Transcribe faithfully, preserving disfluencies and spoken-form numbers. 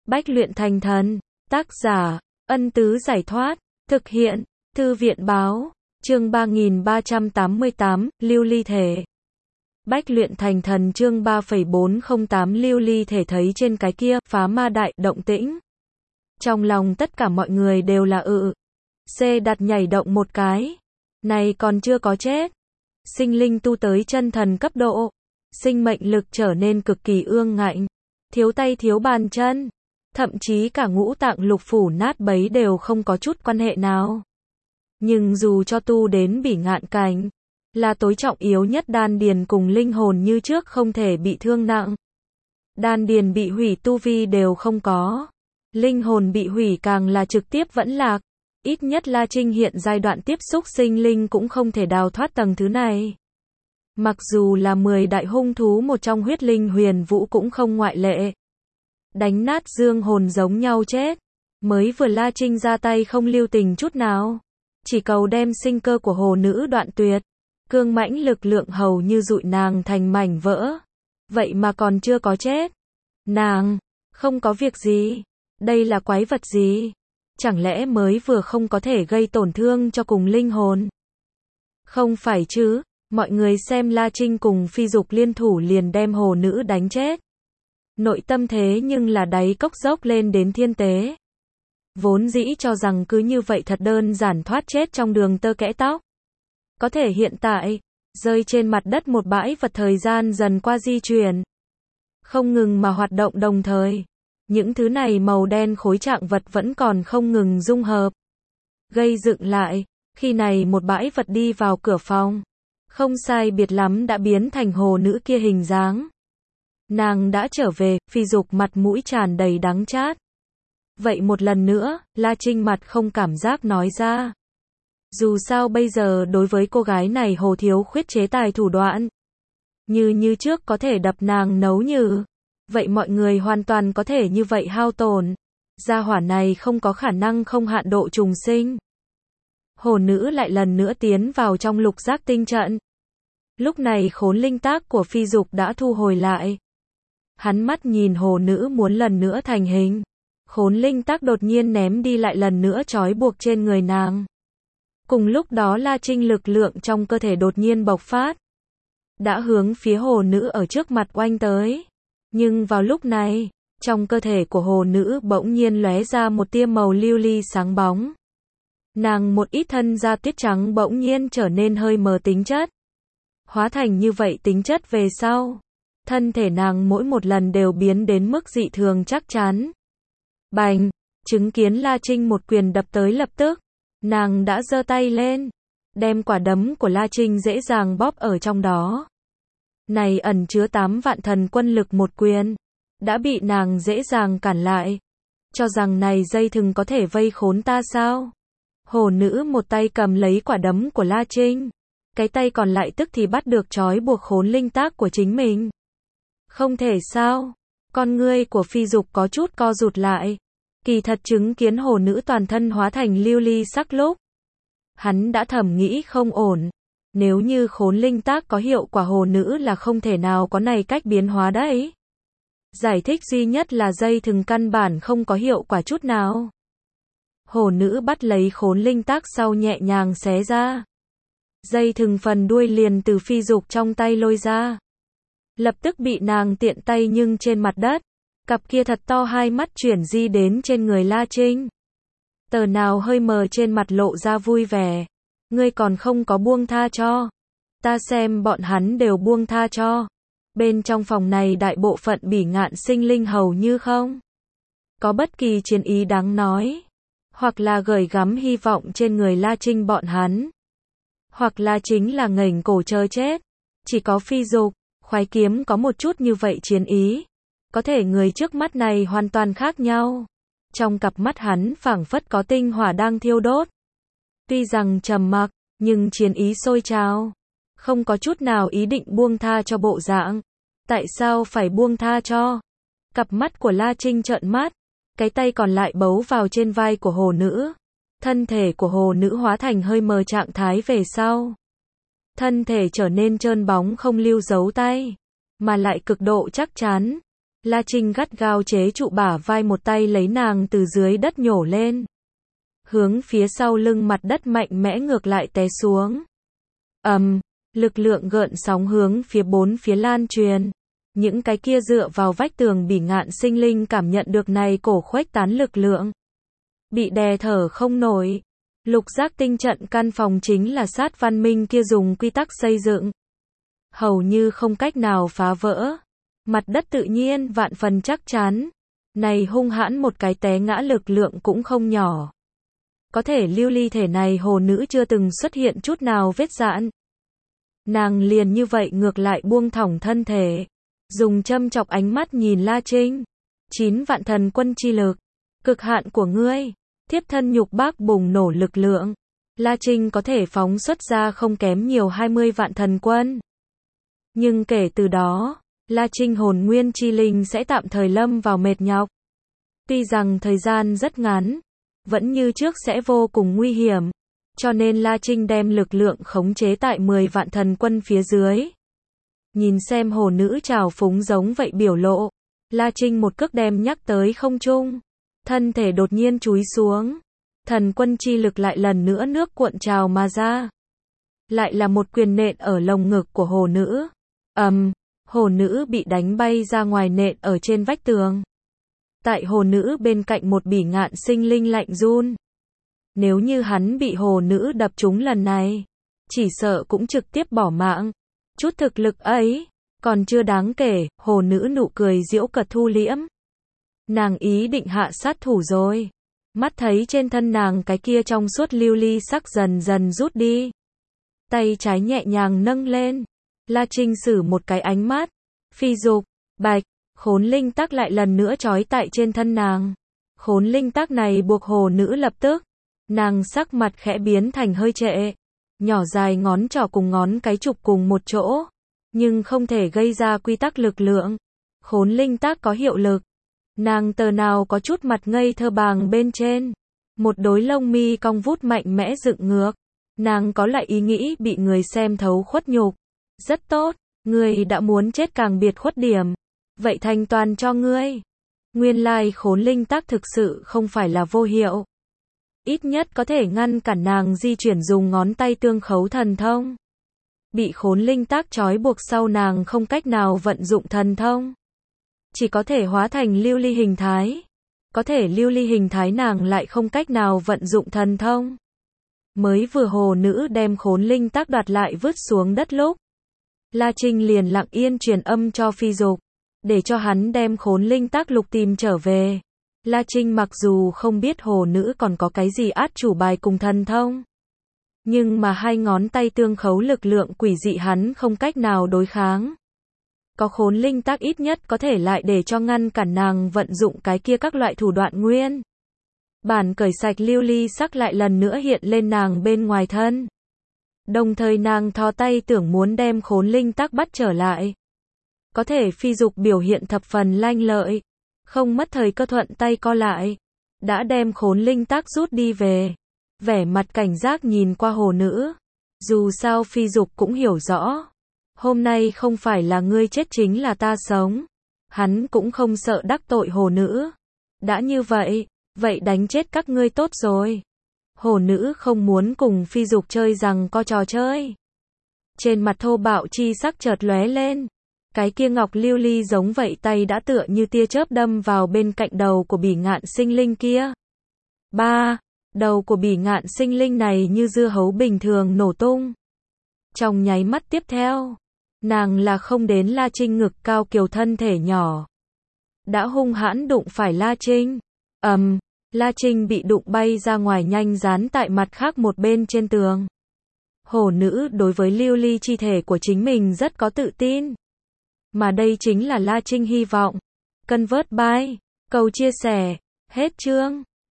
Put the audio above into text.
Bách luyện thành thần. Tác giả, Ân Tứ Giải Thoát. Thực hiện, Thư viện Báo. Chương ba nghìn ba trăm tám mươi tám, Lưu Ly Thể. Bách luyện thành thần chương ba phẩy bốn không tám Lưu Ly Thể thấy trên cái kia, phá ma đại, động tĩnh. Trong lòng tất cả mọi người đều là ự. C đặt nhảy động một cái. Này còn chưa có chết. Sinh linh tu tới chân thần cấp độ. Sinh mệnh lực trở nên cực kỳ ương ngạnh. Thiếu tay thiếu bàn chân. Thậm chí cả ngũ tạng lục phủ nát bấy đều không có chút quan hệ nào. Nhưng dù cho tu đến bỉ ngạn cảnh, là tối trọng yếu nhất đan điền cùng linh hồn như trước không thể bị thương nặng. Đan điền bị hủy tu vi đều không có. Linh hồn bị hủy càng là trực tiếp vẫn lạc. Ít nhất La Trinh hiện giai đoạn tiếp xúc sinh linh cũng không thể đào thoát tầng thứ này. Mặc dù là mười đại hung thú một trong huyết linh huyền vũ cũng không ngoại lệ. Đánh nát dương hồn giống nhau chết. Mới vừa La Trinh ra tay không lưu tình chút nào. Chỉ cầu đem sinh cơ của hồ nữ đoạn tuyệt. Cương mãnh lực lượng hầu như dụi nàng thành mảnh vỡ. Vậy mà còn chưa có chết. Nàng, không có việc gì. Đây là quái vật gì? Chẳng lẽ mới vừa không có thể gây tổn thương cho cùng linh hồn? Không phải chứ, mọi người xem La Trinh cùng Phi Dục liên thủ liền đem hồ nữ đánh chết. Nội tâm thế nhưng là đáy cốc dốc lên đến thiên tế. Vốn dĩ cho rằng cứ như vậy thật đơn giản thoát chết trong đường tơ kẽ tóc. Có thể hiện tại, rơi trên mặt đất một bãi vật thời gian dần qua di chuyển. Không ngừng mà hoạt động đồng thời. Những thứ này màu đen khối trạng vật vẫn còn không ngừng dung hợp. Gây dựng lại, khi này một bãi vật đi vào cửa phòng. Không sai biệt lắm đã biến thành hồ nữ kia hình dáng. Nàng đã trở về, Phi Dục mặt mũi tràn đầy đắng chát. Vậy một lần nữa, La Trinh mặt không cảm giác nói ra. Dù sao bây giờ đối với cô gái này hồ thiếu khuyết chế tài thủ đoạn. Như như trước có thể đập nàng nấu nhừ. Vậy mọi người hoàn toàn có thể như vậy hao tổn. Gia hỏa này không có khả năng không hạn độ trùng sinh. Hồ nữ lại lần nữa tiến vào trong lục giác tinh trận. Lúc này khốn linh tác của Phi Dục đã thu hồi lại. Hắn mắt nhìn hồ nữ muốn lần nữa thành hình. Khốn linh tác đột nhiên ném đi lại lần nữa trói buộc trên người nàng. Cùng lúc đó La Trinh lực lượng trong cơ thể đột nhiên bộc phát. Đã hướng phía hồ nữ ở trước mặt oanh tới. Nhưng vào lúc này, trong cơ thể của hồ nữ bỗng nhiên lóe ra một tia màu lưu ly sáng bóng. Nàng một ít thân da tuyết trắng bỗng nhiên trở nên hơi mờ tính chất. Hóa thành như vậy tính chất về sau. Thân thể nàng mỗi một lần đều biến đến mức dị thường chắc chắn. Bành, chứng kiến La Trinh một quyền đập tới lập tức. Nàng đã giơ tay lên. Đem quả đấm của La Trinh dễ dàng bóp ở trong đó. Này ẩn chứa tám vạn thần quân lực một quyền. Đã bị nàng dễ dàng cản lại. Cho rằng này dây thừng có thể vây khốn ta sao? Hồ nữ một tay cầm lấy quả đấm của La Trinh. Cái tay còn lại tức thì bắt được trói buộc khốn linh tác của chính mình. Không thể sao? Con ngươi của Phi Dục có chút co rụt lại. Kỳ thật chứng kiến hồ nữ toàn thân hóa thành lưu ly sắc lúc. Hắn đã thầm nghĩ không ổn. Nếu như khốn linh tác có hiệu quả hồ nữ là không thể nào có này cách biến hóa đấy. Giải thích duy nhất là dây thừng căn bản không có hiệu quả chút nào. Hồ nữ bắt lấy khốn linh tác sau nhẹ nhàng xé ra. Dây thừng phần đuôi liền từ Phi Dục trong tay lôi ra. Lập tức bị nàng tiện tay nhưng trên mặt đất. Cặp kia thật to hai mắt chuyển di đến trên người La Trinh. Tờ nào hơi mờ trên mặt lộ ra vui vẻ. Ngươi còn không có buông tha cho. Ta xem bọn hắn đều buông tha cho. Bên trong phòng này đại bộ phận bỉ ngạn sinh linh hầu như không có bất kỳ chiến ý đáng nói. Hoặc là gửi gắm hy vọng trên người La Trinh bọn hắn. Hoặc là chính là ngẩng cổ chờ chết. Chỉ có Phi Dục, khoái kiếm có một chút như vậy chiến ý. Có thể người trước mắt này hoàn toàn khác nhau. Trong cặp mắt hắn phảng phất có tinh hỏa đang thiêu đốt. Tuy rằng trầm mặc, nhưng chiến ý sôi trào. Không có chút nào ý định buông tha cho bộ dạng. Tại sao phải buông tha cho? Cặp mắt của La Trinh trợn mắt. Cái tay còn lại bấu vào trên vai của hồ nữ. Thân thể của hồ nữ hóa thành hơi mờ trạng thái về sau. Thân thể trở nên trơn bóng không lưu dấu tay. Mà lại cực độ chắc chắn. La Trinh gắt gao chế trụ bả vai, một tay lấy nàng từ dưới đất nhổ lên. Hướng phía sau lưng mặt đất mạnh mẽ ngược lại té xuống. ầm, um, lực lượng gợn sóng hướng phía bốn phía lan truyền. Những cái kia dựa vào vách tường bỉ ngạn sinh linh cảm nhận được này cổ khuếch tán lực lượng. Bị đè thở không nổi. Lục giác tinh trận căn phòng chính là sát văn minh kia dùng quy tắc xây dựng. Hầu như không cách nào phá vỡ. Mặt đất tự nhiên vạn phần chắc chắn. Này hung hãn một cái té ngã lực lượng cũng không nhỏ. Có thể lưu ly thể này hồ nữ chưa từng xuất hiện chút nào vết dạn. Nàng liền như vậy ngược lại buông thõng thân thể. Dùng châm chọc ánh mắt nhìn La Trinh. Chín vạn thần quân chi lực. Cực hạn của ngươi. Thiếp thân nhục bác bùng nổ lực lượng. La Trinh có thể phóng xuất ra không kém nhiều hai mươi vạn thần quân. Nhưng kể từ đó, La Trinh hồn nguyên chi linh sẽ tạm thời lâm vào mệt nhọc. Tuy rằng thời gian rất ngắn, vẫn như trước sẽ vô cùng nguy hiểm. Cho nên La Trinh đem lực lượng khống chế tại mười vạn thần quân phía dưới. Nhìn xem hồ nữ trào phúng giống vậy biểu lộ. La Trinh một cước đem nhắc tới không trung. Thân thể đột nhiên chúi xuống. Thần quân chi lực lại lần nữa nước cuộn trào mà ra. Lại là một quyền nện ở lồng ngực của hồ nữ. ầm, um, hồ nữ bị đánh bay ra ngoài nện ở trên vách tường. Tại hồ nữ bên cạnh một bỉ ngạn sinh linh lạnh run. Nếu như hắn bị hồ nữ đập trúng lần này, chỉ sợ cũng trực tiếp bỏ mạng. Chút thực lực ấy, còn chưa đáng kể, hồ nữ nụ cười giễu cợt thu liễm. Nàng ý định hạ sát thủ rồi. Mắt thấy trên thân nàng cái kia trong suốt lưu ly sắc dần dần rút đi. Tay trái nhẹ nhàng nâng lên. La Trinh sử một cái ánh mắt. Phi dục, bạch, khốn linh tắc lại lần nữa trói tại trên thân nàng. Khốn linh tắc này buộc hồ nữ lập tức. Nàng sắc mặt khẽ biến thành hơi trệ. Nhỏ dài ngón trỏ cùng ngón cái chụp cùng một chỗ. Nhưng không thể gây ra quy tắc lực lượng. Khốn linh tắc có hiệu lực. Nàng tờ nào có chút mặt ngây thơ bàng bên trên. Một đôi lông mi cong vút mạnh mẽ dựng ngược. Nàng có lại ý nghĩ bị người xem thấu khuất nhục. Rất tốt, ngươi đã muốn chết càng biệt khuất điểm. Vậy thành toàn cho ngươi. Nguyên lai khốn linh tắc thực sự không phải là vô hiệu. Ít nhất có thể ngăn cản nàng di chuyển dùng ngón tay tương khấu thần thông. Bị khốn linh tắc trói buộc sau nàng không cách nào vận dụng thần thông. Chỉ có thể hóa thành lưu ly hình thái. Có thể lưu ly hình thái nàng lại không cách nào vận dụng thần thông. Mới vừa hồ nữ đem khốn linh tắc đoạt lại vứt xuống đất lúc. La Trinh liền lặng yên truyền âm cho Phi Dục. Để cho hắn đem khốn linh tắc lục tìm trở về. La Trinh mặc dù không biết hồ nữ còn có cái gì át chủ bài cùng thần thông. Nhưng mà hai ngón tay tương khấu lực lượng quỷ dị hắn không cách nào đối kháng. Có khốn linh tắc ít nhất có thể lại để cho ngăn cản nàng vận dụng cái kia các loại thủ đoạn nguyên. Bản cởi sạch lưu ly sắc lại lần nữa hiện lên nàng bên ngoài thân. Đồng thời nàng thò tay tưởng muốn đem khốn linh tắc bắt trở lại. Có thể Phi Dục biểu hiện thập phần lanh lợi. Không mất thời cơ thuận tay co lại. Đã đem khốn linh tắc rút đi về. Vẻ mặt cảnh giác nhìn qua hồ nữ. Dù sao Phi Dục cũng hiểu rõ. Hôm nay không phải là ngươi chết chính là ta sống. Hắn cũng không sợ đắc tội hồ nữ. Đã như vậy, vậy đánh chết các ngươi tốt rồi. Hồ nữ không muốn cùng Phi Dục chơi rằng co trò chơi. Trên mặt thô bạo chi sắc chợt lóe lên. Cái kia ngọc lưu ly giống vậy tay đã tựa như tia chớp đâm vào bên cạnh đầu của bỉ ngạn sinh linh kia. Ba, đầu của bỉ ngạn sinh linh này như dưa hấu bình thường nổ tung. Trong nháy mắt tiếp theo, nàng là không đến La Trinh ngực cao kiều thân thể nhỏ. Đã hung hãn đụng phải La Trinh. ầm, um, La Trinh bị đụng bay ra ngoài nhanh dán tại mặt khác một bên trên tường. Hồ nữ đối với lưu ly chi thể của chính mình rất có tự tin. Mà đây chính là La Trinh hy vọng. Convert by. Cầu chia sẻ. Hết chương.